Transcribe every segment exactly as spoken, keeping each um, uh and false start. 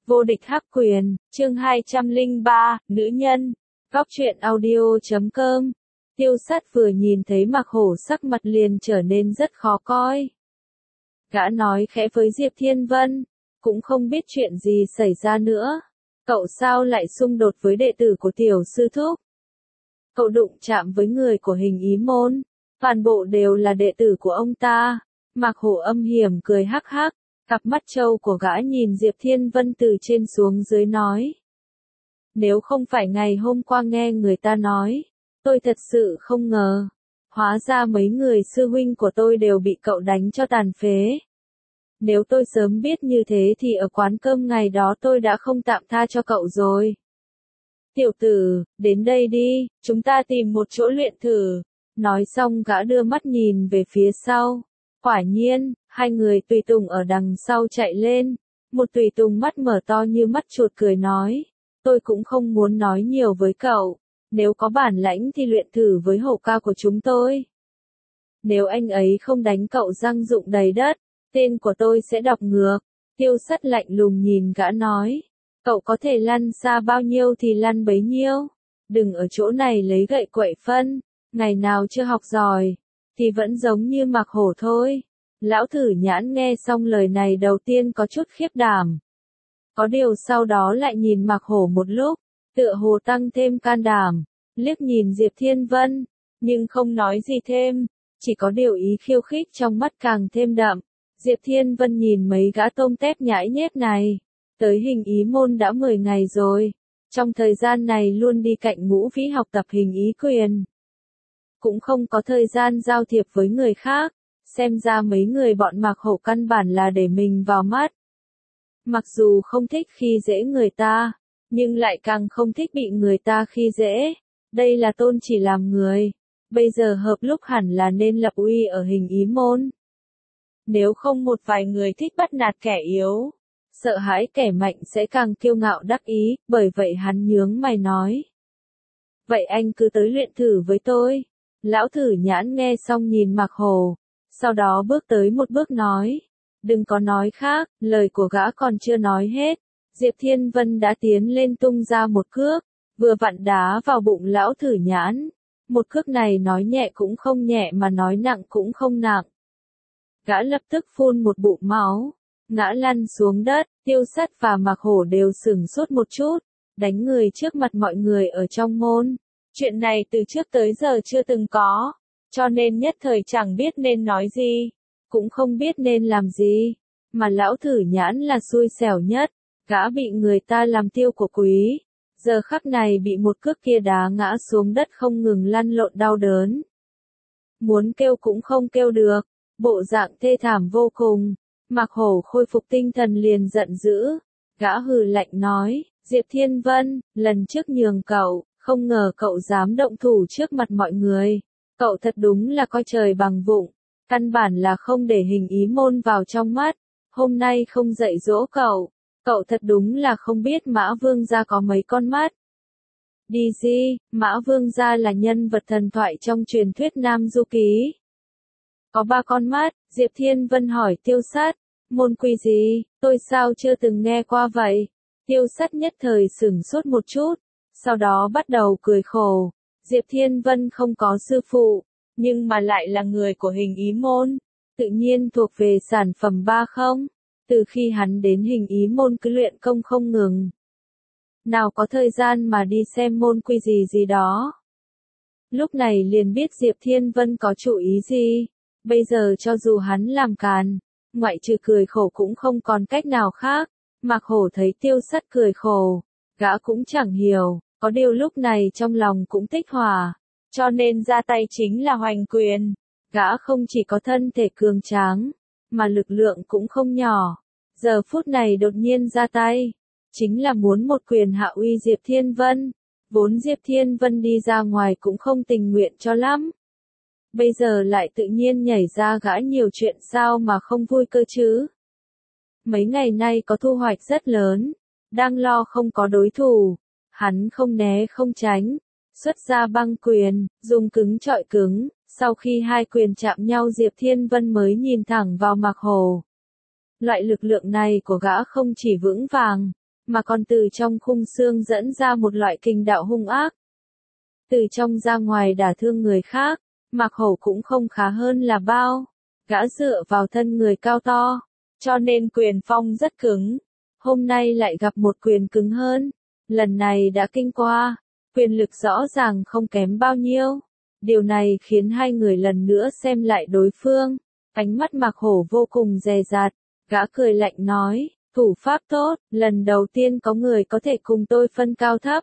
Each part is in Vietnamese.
Vô địch hắc quyền, chương hai trăm lẻ ba, nữ nhân. Góc truyện audio chấm com. Tiêu Sắt vừa nhìn thấy Mạc Hổ sắc mặt liền trở nên rất khó coi. Gã nói khẽ với Diệp Thiên Vân, cũng không biết chuyện gì xảy ra nữa. Cậu sao lại xung đột với đệ tử của tiểu sư thúc? Cậu đụng chạm với người của Hình Ý Môn, toàn bộ đều là đệ tử của ông ta. Mạc Hổ âm hiểm cười hắc hắc, cặp mắt trâu của gã nhìn Diệp Thiên Vân từ trên xuống dưới nói. Nếu không phải ngày hôm qua nghe người ta nói, tôi thật sự không ngờ. Hóa ra mấy người sư huynh của tôi đều bị cậu đánh cho tàn phế. Nếu tôi sớm biết như thế thì ở quán cơm ngày đó tôi đã không tạm tha cho cậu rồi. Tiểu tử, đến đây đi, chúng ta tìm một chỗ luyện thử. Nói xong gã đưa mắt nhìn về phía sau. Quả nhiên, hai người tùy tùng ở đằng sau chạy lên. Một tùy tùng mắt mở to như mắt chuột cười nói. Tôi cũng không muốn nói nhiều với cậu. Nếu có bản lãnh thì luyện thử với hổ ca của chúng tôi. Nếu anh ấy không đánh cậu răng rụng đầy đất, tên của tôi sẽ đọc ngược. Tiêu Sắt lạnh lùng nhìn gã nói. Cậu có thể lăn xa bao nhiêu thì lăn bấy nhiêu. Đừng ở chỗ này lấy gậy quậy phân. Ngày nào chưa học giỏi, thì vẫn giống như Mạc Hổ thôi. Lão Thử Nhãn nghe xong lời này đầu tiên có chút khiếp đảm. Có điều sau đó lại nhìn Mạc Hổ một lúc, tựa hồ tăng thêm can đảm, liếc nhìn Diệp Thiên Vân, nhưng không nói gì thêm, chỉ có điều ý khiêu khích trong mắt càng thêm đậm. Diệp Thiên Vân nhìn mấy gã tôm tép nhãi nhép này, tới Hình Ý Môn đã mười ngày rồi, trong thời gian này luôn đi cạnh Ngũ Vĩ học tập hình ý quyền. Cũng không có thời gian giao thiệp với người khác, xem ra mấy người bọn Mạc Hổ căn bản là để mình vào mắt. Mặc dù không thích khi dễ người ta, nhưng lại càng không thích bị người ta khi dễ. Đây là tôn chỉ làm người. Bây giờ hợp lúc hẳn là nên lập uy ở Hình Ý Môn. Nếu không một vài người thích bắt nạt kẻ yếu, sợ hãi kẻ mạnh sẽ càng kiêu ngạo đắc ý, bởi vậy hắn nhướng mày nói. Vậy anh cứ tới luyện thử với tôi. Lão Thử Nhãn nghe xong nhìn Mạc Hổ, sau đó bước tới một bước nói. Đừng có nói khác, lời của gã còn chưa nói hết. Diệp Thiên Vân đã tiến lên tung ra một cước, vừa vặn đá vào bụng Lão Thử Nhãn. Một cước này nói nhẹ cũng không nhẹ mà nói nặng cũng không nặng. Gã lập tức phun một bụng máu, ngã lăn xuống đất. Tiêu Sắt và Mạc Hổ đều sửng sốt một chút, đánh người trước mặt mọi người ở trong môn. Chuyện này từ trước tới giờ chưa từng có, cho nên nhất thời chẳng biết nên nói gì, cũng không biết nên làm gì, mà Lão Thử Nhãn là xui xẻo nhất, gã bị người ta làm tiêu của quý, giờ khắc này bị một cước kia đá ngã xuống đất không ngừng lăn lộn đau đớn. Muốn kêu cũng không kêu được, bộ dạng thê thảm vô cùng. Mạc Hổ khôi phục tinh thần liền giận dữ, gã hừ lạnh nói, Diệp Thiên Vân, lần trước nhường cậu, không ngờ cậu dám động thủ trước mặt mọi người. Cậu thật đúng là coi trời bằng vụng, căn bản là không để Hình Ý Môn vào trong mắt. Hôm nay không dạy dỗ cậu, cậu thật đúng là không biết Mã Vương Gia có mấy con mắt. Đi gì, Mã Vương Gia là nhân vật thần thoại trong truyền thuyết Nam Du Ký. Có ba con mắt, Diệp Thiên Vân hỏi Tiêu Sắt, môn quy gì, tôi sao chưa từng nghe qua vậy? Tiêu Sắt nhất thời sửng sốt một chút, sau đó bắt đầu cười khổ. Diệp Thiên Vân không có sư phụ, nhưng mà lại là người của Hình Ý Môn, tự nhiên thuộc về sản phẩm ba không. Từ khi hắn đến Hình Ý Môn cứ luyện công không ngừng. Nào có thời gian mà đi xem môn quy gì gì đó. Lúc này liền biết Diệp Thiên Vân có chủ ý gì. Bây giờ cho dù hắn làm càn, ngoại trừ cười khổ cũng không còn cách nào khác. Mạc Hổ thấy Tiêu Sắt cười khổ, gã cũng chẳng hiểu, có điều lúc này trong lòng cũng tích hỏa, cho nên ra tay chính là hoành quyền. Gã không chỉ có thân thể cường tráng, mà lực lượng cũng không nhỏ. Giờ phút này đột nhiên ra tay, chính là muốn một quyền hạ uy Diệp Thiên Vân. Vốn Diệp Thiên Vân đi ra ngoài cũng không tình nguyện cho lắm. Bây giờ lại tự nhiên nhảy ra gã nhiều chuyện sao mà không vui cơ chứ. Mấy ngày nay có thu hoạch rất lớn, đang lo không có đối thủ, hắn không né không tránh, xuất ra băng quyền, dùng cứng chọi cứng, sau khi hai quyền chạm nhau Diệp Thiên Vân mới nhìn thẳng vào Mạc Hổ. Loại lực lượng này của gã không chỉ vững vàng, mà còn từ trong khung xương dẫn ra một loại kình đạo hung ác. Từ trong ra ngoài đả thương người khác, Mạc Hổ cũng không khá hơn là bao. Gã dựa vào thân người cao to, cho nên quyền phong rất cứng. Hôm nay lại gặp một quyền cứng hơn. Lần này đã kinh qua, quyền lực rõ ràng không kém bao nhiêu. Điều này khiến hai người lần nữa xem lại đối phương. Ánh mắt Mạc Hổ vô cùng dè dặt. Gã cười lạnh nói, thủ pháp tốt, lần đầu tiên có người có thể cùng tôi phân cao thấp.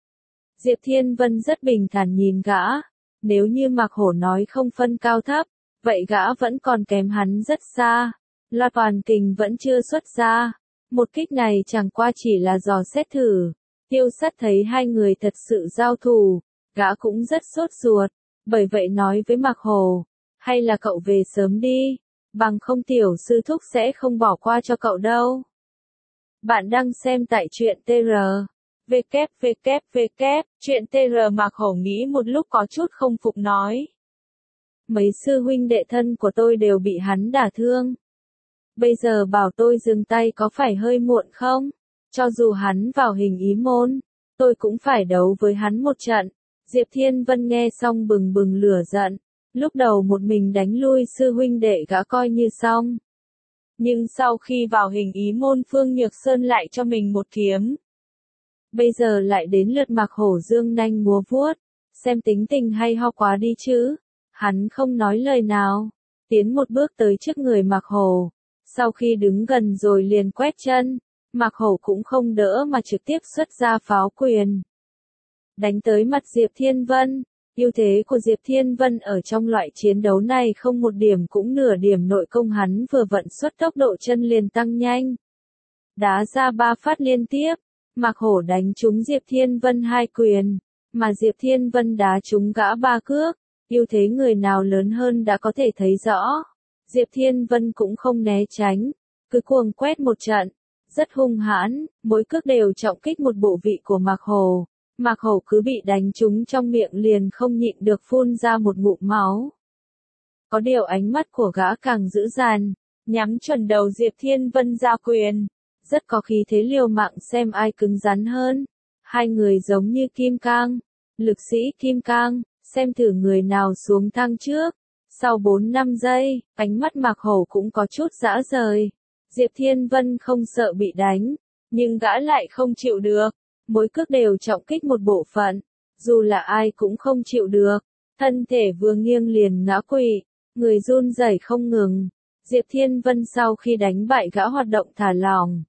Diệp Thiên Vân rất bình thản nhìn gã. Nếu như Mạc Hổ nói không phân cao thấp, vậy gã vẫn còn kém hắn rất xa. Loạt toàn kình vẫn chưa xuất ra. Một kích này chẳng qua chỉ là dò xét thử. Tiêu Sắt thấy hai người thật sự giao thủ, gã cũng rất sốt ruột. Bởi vậy nói với Mạc Hổ, hay là cậu về sớm đi, bằng không tiểu sư thúc sẽ không bỏ qua cho cậu đâu. Bạn đang xem tại truyện tê rờ. vê kép vê kép vê kép, truyện tê rờ. Mạc Hổ nghĩ một lúc có chút không phục nói. Mấy sư huynh đệ thân của tôi đều bị hắn đả thương. Bây giờ bảo tôi dừng tay có phải hơi muộn không? Cho dù hắn vào hình ý môn, tôi cũng phải đấu với hắn một trận. Diệp Thiên Vân nghe xong bừng bừng lửa giận. Lúc đầu một mình đánh lui sư huynh đệ gã coi như xong. Nhưng sau khi vào hình ý môn Phương Nhược Sơn lại cho mình một kiếm. Bây giờ lại đến lượt Mạc Hổ dương nanh múa vuốt. Xem tính tình hay ho quá đi chứ. Hắn không nói lời nào. Tiến một bước tới trước người Mạc Hổ. Sau khi đứng gần rồi liền quét chân. Mạc Hổ cũng không đỡ mà trực tiếp xuất ra pháo quyền. Đánh tới mặt Diệp Thiên Vân. Ưu thế của Diệp Thiên Vân ở trong loại chiến đấu này không một điểm cũng nửa điểm nội công, hắn vừa vận xuất tốc độ chân liền tăng nhanh. Đá ra ba phát liên tiếp, Mạc Hổ đánh trúng Diệp Thiên Vân hai quyền, mà Diệp Thiên Vân đá trúng gã ba cước. Ưu thế người nào lớn hơn đã có thể thấy rõ. Diệp Thiên Vân cũng không né tránh, cứ cuồng quét một trận, rất hung hãn, mỗi cước đều trọng kích một bộ vị của Mạc Hổ. Mạc Hổ cứ bị đánh trúng trong miệng liền không nhịn được phun ra một ngụm máu. Có điều ánh mắt của gã càng dữ dằn, nhắm chuẩn đầu Diệp Thiên Vân ra quyền, rất có khí thế liều mạng xem ai cứng rắn hơn. Hai người giống như kim cang, lực sĩ kim cang, xem thử người nào xuống thang trước. Sau bốn năm giây, ánh mắt Mạc Hổ cũng có chút dã rời. Diệp Thiên Vân không sợ bị đánh, nhưng gã lại không chịu được. Mỗi cước đều trọng kích một bộ phận, dù là ai cũng không chịu được. Thân thể vừa nghiêng liền ngã quỵ, người run rẩy không ngừng. Diệp Thiên Vân sau khi đánh bại gã hoạt động thả lỏng.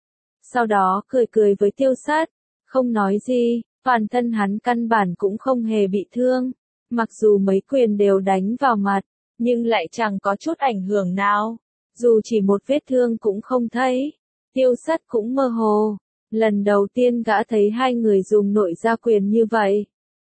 Sau đó cười cười với Tiêu Sát, không nói gì, toàn thân hắn căn bản cũng không hề bị thương. Mặc dù mấy quyền đều đánh vào mặt, nhưng lại chẳng có chút ảnh hưởng nào. Dù chỉ một vết thương cũng không thấy. Tiêu Sát cũng mơ hồ. Lần đầu tiên gã thấy hai người dùng nội gia quyền như vậy.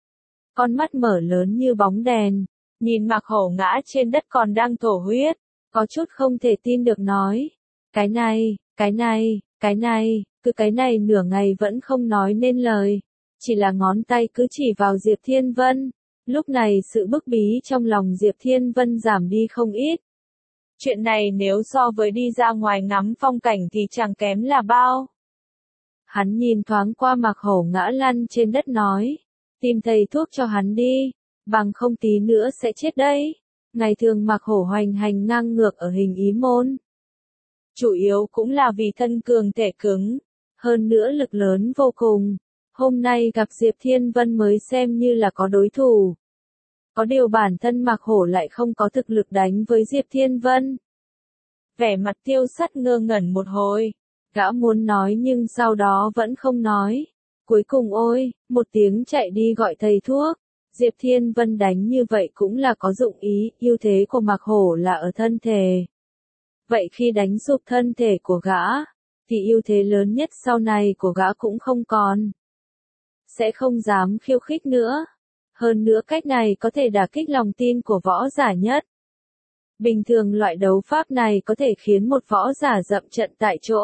Con mắt mở lớn như bóng đèn, nhìn Mạc Hổ ngã trên đất còn đang thổ huyết, có chút không thể tin được nói. Cái này, cái này, cái này, cứ cái này nửa ngày vẫn không nói nên lời. Chỉ là ngón tay cứ chỉ vào Diệp Thiên Vân. Lúc này sự bức bí trong lòng Diệp Thiên Vân giảm đi không ít. Chuyện này nếu so với đi ra ngoài ngắm phong cảnh thì chẳng kém là bao. Hắn nhìn thoáng qua Mạc Hổ ngã lăn trên đất nói, tìm thầy thuốc cho hắn đi, bằng không tí nữa sẽ chết đấy. Ngày thường Mạc Hổ hoành hành ngang ngược ở hình ý môn. Chủ yếu cũng là vì thân cường thể cứng, hơn nữa lực lớn vô cùng. Hôm nay gặp Diệp Thiên Vân mới xem như là có đối thủ. Có điều bản thân Mạc Hổ lại không có thực lực đánh với Diệp Thiên Vân. Vẻ mặt Tiêu Sắt ngơ ngẩn một hồi. Gã muốn nói nhưng sau đó vẫn không nói. Cuối cùng ôi, một tiếng chạy đi gọi thầy thuốc. Diệp Thiên Vân đánh như vậy cũng là có dụng ý, ưu thế của Mạc Hổ là ở thân thể. Vậy khi đánh sụp thân thể của gã, thì ưu thế lớn nhất sau này của gã cũng không còn. Sẽ không dám khiêu khích nữa. Hơn nữa cách này có thể đả kích lòng tin của võ giả nhất. Bình thường loại đấu pháp này có thể khiến một võ giả dậm trận tại chỗ.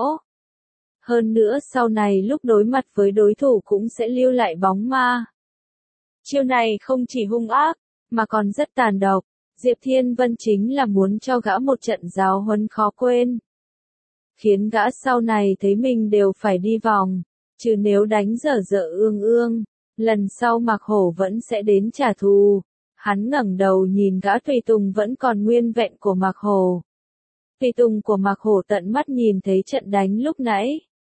Hơn nữa sau này lúc đối mặt với đối thủ cũng sẽ lưu lại bóng ma. Chiêu này không chỉ hung ác, mà còn rất tàn độc. Diệp Thiên Vân chính là muốn cho gã một trận giáo huấn khó quên. khiến gã sau này thấy mình đều phải đi vòng, chứ nếu đánh dở dở ương ương, lần sau Mạc Hổ vẫn sẽ đến trả thù. Hắn ngẩng đầu nhìn gã tùy tùng vẫn còn nguyên vẹn của Mạc Hổ. Tùy tùng của Mạc Hổ tận mắt nhìn thấy trận đánh lúc nãy.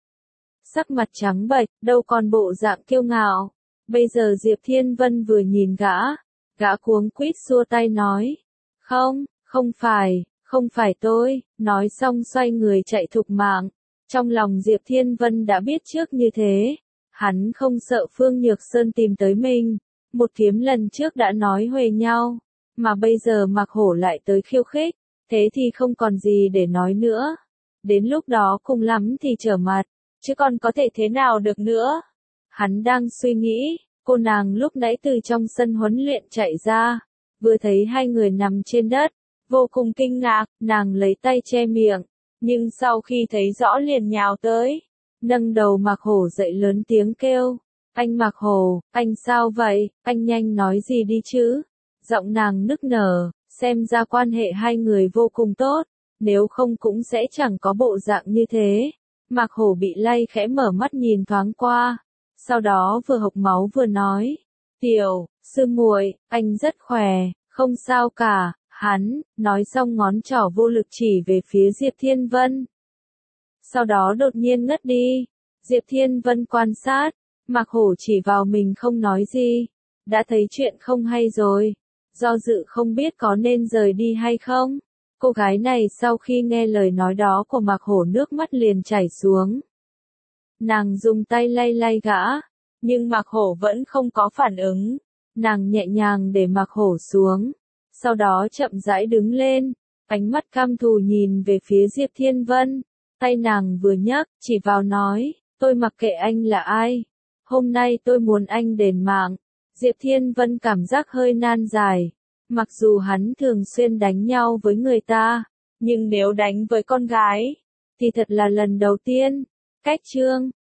Sắc mặt trắng bệch, đâu còn bộ dạng kiêu ngạo. Bây giờ Diệp Thiên Vân vừa nhìn gã, gã cuống quýt xua tay nói. Không, không phải, không phải tôi, nói xong xoay người chạy thục mạng. Trong lòng Diệp Thiên Vân đã biết trước như thế. Hắn không sợ Phương Nhược Sơn tìm tới mình. Một kiếm lần trước đã nói huề nhau, mà bây giờ Mạc Hổ lại tới khiêu khích, thế thì không còn gì để nói nữa. Đến lúc đó cùng lắm thì trở mặt, chứ còn có thể thế nào được nữa. Hắn đang suy nghĩ, cô nàng lúc nãy từ trong sân huấn luyện chạy ra, vừa thấy hai người nằm trên đất, vô cùng kinh ngạc, nàng lấy tay che miệng, nhưng sau khi thấy rõ liền nhào tới, nâng đầu Mạc Hổ dậy lớn tiếng kêu. Anh Mạc Hổ, anh sao vậy, anh nhanh nói gì đi chứ. Giọng nàng nức nở, xem ra quan hệ hai người vô cùng tốt, nếu không cũng sẽ chẳng có bộ dạng như thế. Mạc Hổ bị lay khẽ mở mắt nhìn thoáng qua, sau đó vừa hộc máu vừa nói. Tiểu, sư muội, anh rất khỏe, không sao cả, hắn, nói xong ngón trỏ vô lực chỉ về phía Diệp Thiên Vân. Sau đó đột nhiên ngất đi, Diệp Thiên Vân quan sát. Mạc Hổ chỉ vào mình không nói gì, đã thấy chuyện không hay rồi, do dự không biết có nên rời đi hay không. Cô gái này sau khi nghe lời nói đó của Mạc Hổ nước mắt liền chảy xuống. Nàng dùng tay lay lay gã, nhưng Mạc Hổ vẫn không có phản ứng. Nàng nhẹ nhàng để Mạc Hổ xuống, sau đó chậm rãi đứng lên, ánh mắt căm thù nhìn về phía Diệp Thiên Vân. Tay nàng vừa nhấc, chỉ vào nói, tôi mặc kệ anh là ai. Hôm nay tôi muốn anh đền mạng. Diệp Thiên Vân cảm giác hơi nan giải. Mặc dù hắn thường xuyên đánh nhau với người ta, nhưng nếu đánh với con gái, thì thật là lần đầu tiên. Cách chương